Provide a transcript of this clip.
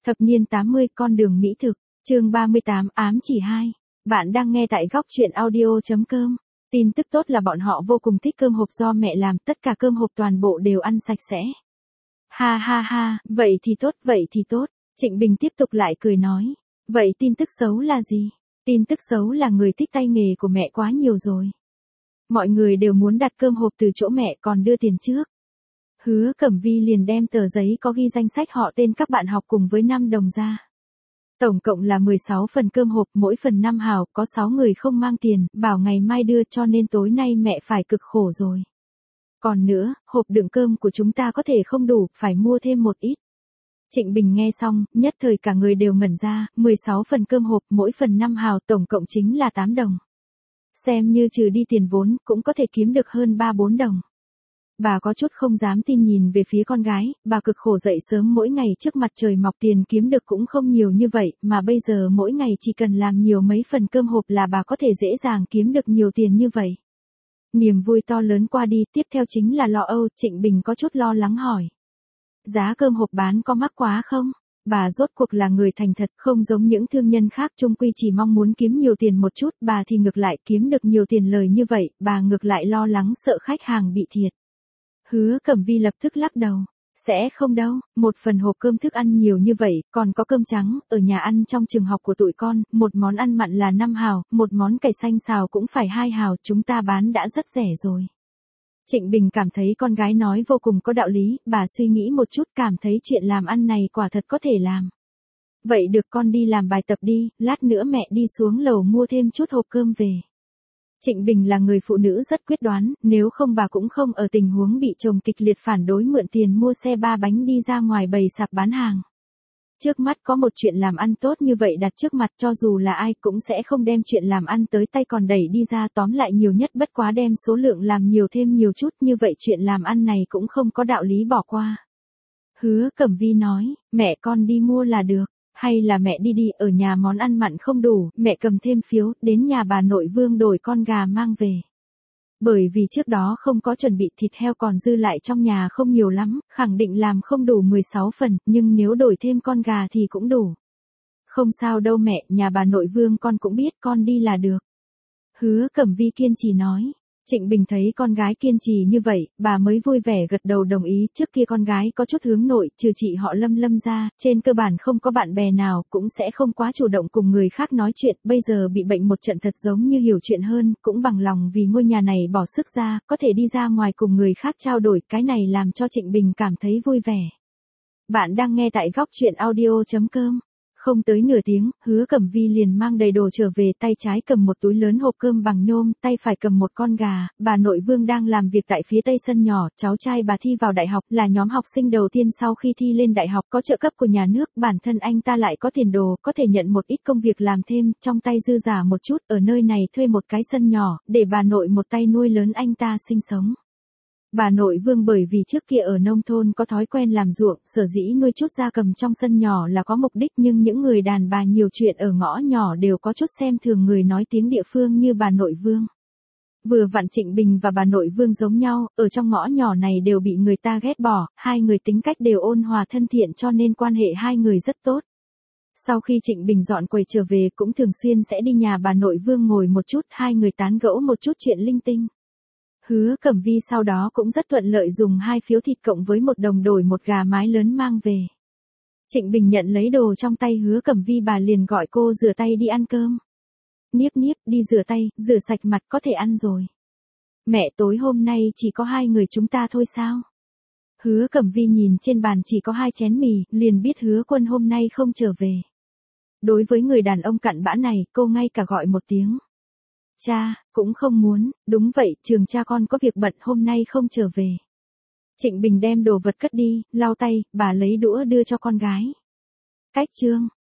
Thập niên 80 con đường mỹ thực, chương 38 ám chỉ 2. Bạn đang nghe tại góc truyện audio.com. Tin tức tốt là bọn họ vô cùng thích cơm hộp do mẹ làm, tất cả cơm hộp toàn bộ đều ăn sạch sẽ. Ha ha ha, vậy thì tốt, vậy thì tốt. Trịnh Bình tiếp tục lại cười nói. Vậy tin tức xấu là gì? Tin tức xấu là người thích tay nghề của mẹ quá nhiều rồi. Mọi người đều muốn đặt cơm hộp từ chỗ mẹ còn đưa tiền trước. Hứa Cẩm Vi liền đem tờ giấy có ghi danh sách họ tên các bạn học cùng với 5 đồng ra. Tổng cộng là 16 phần cơm hộp, mỗi phần 5 hào, có 6 người không mang tiền, bảo ngày mai đưa cho nên tối nay mẹ phải cực khổ rồi. Còn nữa, hộp đựng cơm của chúng ta có thể không đủ, phải mua thêm một ít. Trịnh Bình nghe xong, nhất thời cả người đều ngẩn ra, 16 phần cơm hộp, mỗi phần 5 hào, tổng cộng chính là 8 đồng. Xem như trừ đi tiền vốn, cũng có thể kiếm được hơn 3-4 đồng. Bà có chút không dám tin nhìn về phía con gái, bà cực khổ dậy sớm mỗi ngày trước mặt trời mọc, tiền kiếm được cũng không nhiều như vậy, mà bây giờ mỗi ngày chỉ cần làm nhiều mấy phần cơm hộp là bà có thể dễ dàng kiếm được nhiều tiền như vậy. Niềm vui to lớn qua đi, tiếp theo chính là lo âu. Trịnh Bình có chút lo lắng hỏi. Giá cơm hộp bán có mắc quá không? Bà rốt cuộc là người thành thật, không giống những thương nhân khác chung quy chỉ mong muốn kiếm nhiều tiền một chút, bà thì ngược lại kiếm được nhiều tiền lời như vậy, bà ngược lại lo lắng sợ khách hàng bị thiệt. Hứa Cẩm Vi lập tức lắc đầu. Sẽ không đâu, một phần hộp cơm thức ăn nhiều như vậy, còn có cơm trắng, ở nhà ăn trong trường học của tụi con, một món ăn mặn là 5 hào, một món cải xanh xào cũng phải 2 hào, chúng ta bán đã rất rẻ rồi. Trịnh Bình cảm thấy con gái nói vô cùng có đạo lý, bà suy nghĩ một chút cảm thấy chuyện làm ăn này quả thật có thể làm. Vậy được, con đi làm bài tập đi, lát nữa mẹ đi xuống lầu mua thêm chút hộp cơm về. Trịnh Bình là người phụ nữ rất quyết đoán, nếu không bà cũng không ở tình huống bị chồng kịch liệt phản đối mượn tiền mua xe 3 bánh đi ra ngoài bày sạp bán hàng. Trước mắt có một chuyện làm ăn tốt như vậy đặt trước mặt, cho dù là ai cũng sẽ không đem chuyện làm ăn tới tay còn đẩy đi ra, tóm lại nhiều nhất bất quá đem số lượng làm nhiều thêm nhiều chút, như vậy chuyện làm ăn này cũng không có đạo lý bỏ qua. Hứa Cẩm Vi nói, mẹ con đi mua là được. Hay là mẹ đi, ở nhà món ăn mặn không đủ, mẹ cầm thêm phiếu, đến nhà bà nội Vương đổi con gà mang về. Bởi vì trước đó không có chuẩn bị, thịt heo còn dư lại trong nhà không nhiều lắm, khẳng định làm không đủ 16 phần, nhưng nếu đổi thêm con gà thì cũng đủ. Không sao đâu mẹ, nhà bà nội Vương con cũng biết, con đi là được. Hứa Cẩm Vi kiên trì nói. Trịnh Bình thấy con gái kiên trì như vậy, bà mới vui vẻ gật đầu đồng ý. Trước kia con gái có chút hướng nội, trừ chị họ Lâm ra, trên cơ bản không có bạn bè nào, cũng sẽ không quá chủ động cùng người khác nói chuyện. Bây giờ bị bệnh một trận thật giống như hiểu chuyện hơn, cũng bằng lòng vì ngôi nhà này bỏ sức ra, có thể đi ra ngoài cùng người khác trao đổi, cái này làm cho Trịnh Bình cảm thấy vui vẻ. Bạn đang nghe tại góc truyện audio.com. Không tới nửa tiếng, Hứa Cẩm Vi liền mang đầy đồ trở về, tay trái cầm một túi lớn hộp cơm bằng nhôm, tay phải cầm một con gà. Bà nội Vương đang làm việc tại phía tây sân nhỏ, cháu trai bà thi vào đại học, là nhóm học sinh đầu tiên sau khi thi lên đại học, có trợ cấp của nhà nước, bản thân anh ta lại có tiền đồ, có thể nhận một ít công việc làm thêm, trong tay dư giả một chút, ở nơi này thuê một cái sân nhỏ, để bà nội một tay nuôi lớn anh ta sinh sống. Bà nội Vương bởi vì trước kia ở nông thôn có thói quen làm ruộng, sở dĩ nuôi chút gia cầm trong sân nhỏ là có mục đích, nhưng những người đàn bà nhiều chuyện ở ngõ nhỏ đều có chút xem thường người nói tiếng địa phương như bà nội Vương. Vừa vặn Trịnh Bình và bà nội Vương giống nhau, ở trong ngõ nhỏ này đều bị người ta ghét bỏ, hai người tính cách đều ôn hòa thân thiện cho nên quan hệ hai người rất tốt. Sau khi Trịnh Bình dọn quầy trở về cũng thường xuyên sẽ đi nhà bà nội Vương ngồi một chút, hai người tán gẫu một chút chuyện linh tinh. Hứa Cẩm Vi sau đó cũng rất thuận lợi dùng 2 phiếu thịt cộng với 1 đồng đổi một gà mái lớn mang về. Trịnh Bình nhận lấy đồ trong tay Hứa Cẩm Vi, bà liền gọi cô rửa tay đi ăn cơm. Niếp, đi rửa tay, rửa sạch mặt có thể ăn rồi. Mẹ, tối hôm nay chỉ có 2 người chúng ta thôi sao? Hứa Cẩm Vi nhìn trên bàn chỉ có 2 chén mì, liền biết Hứa Quân hôm nay không trở về. Đối với người đàn ông cặn bã này, cô ngay cả gọi một tiếng. Cha, cũng không muốn, đúng vậy, trường cha con có việc bận hôm nay không trở về. Trịnh Bình đem đồ vật cất đi, lau tay, bà lấy đũa đưa cho con gái. Cách chương,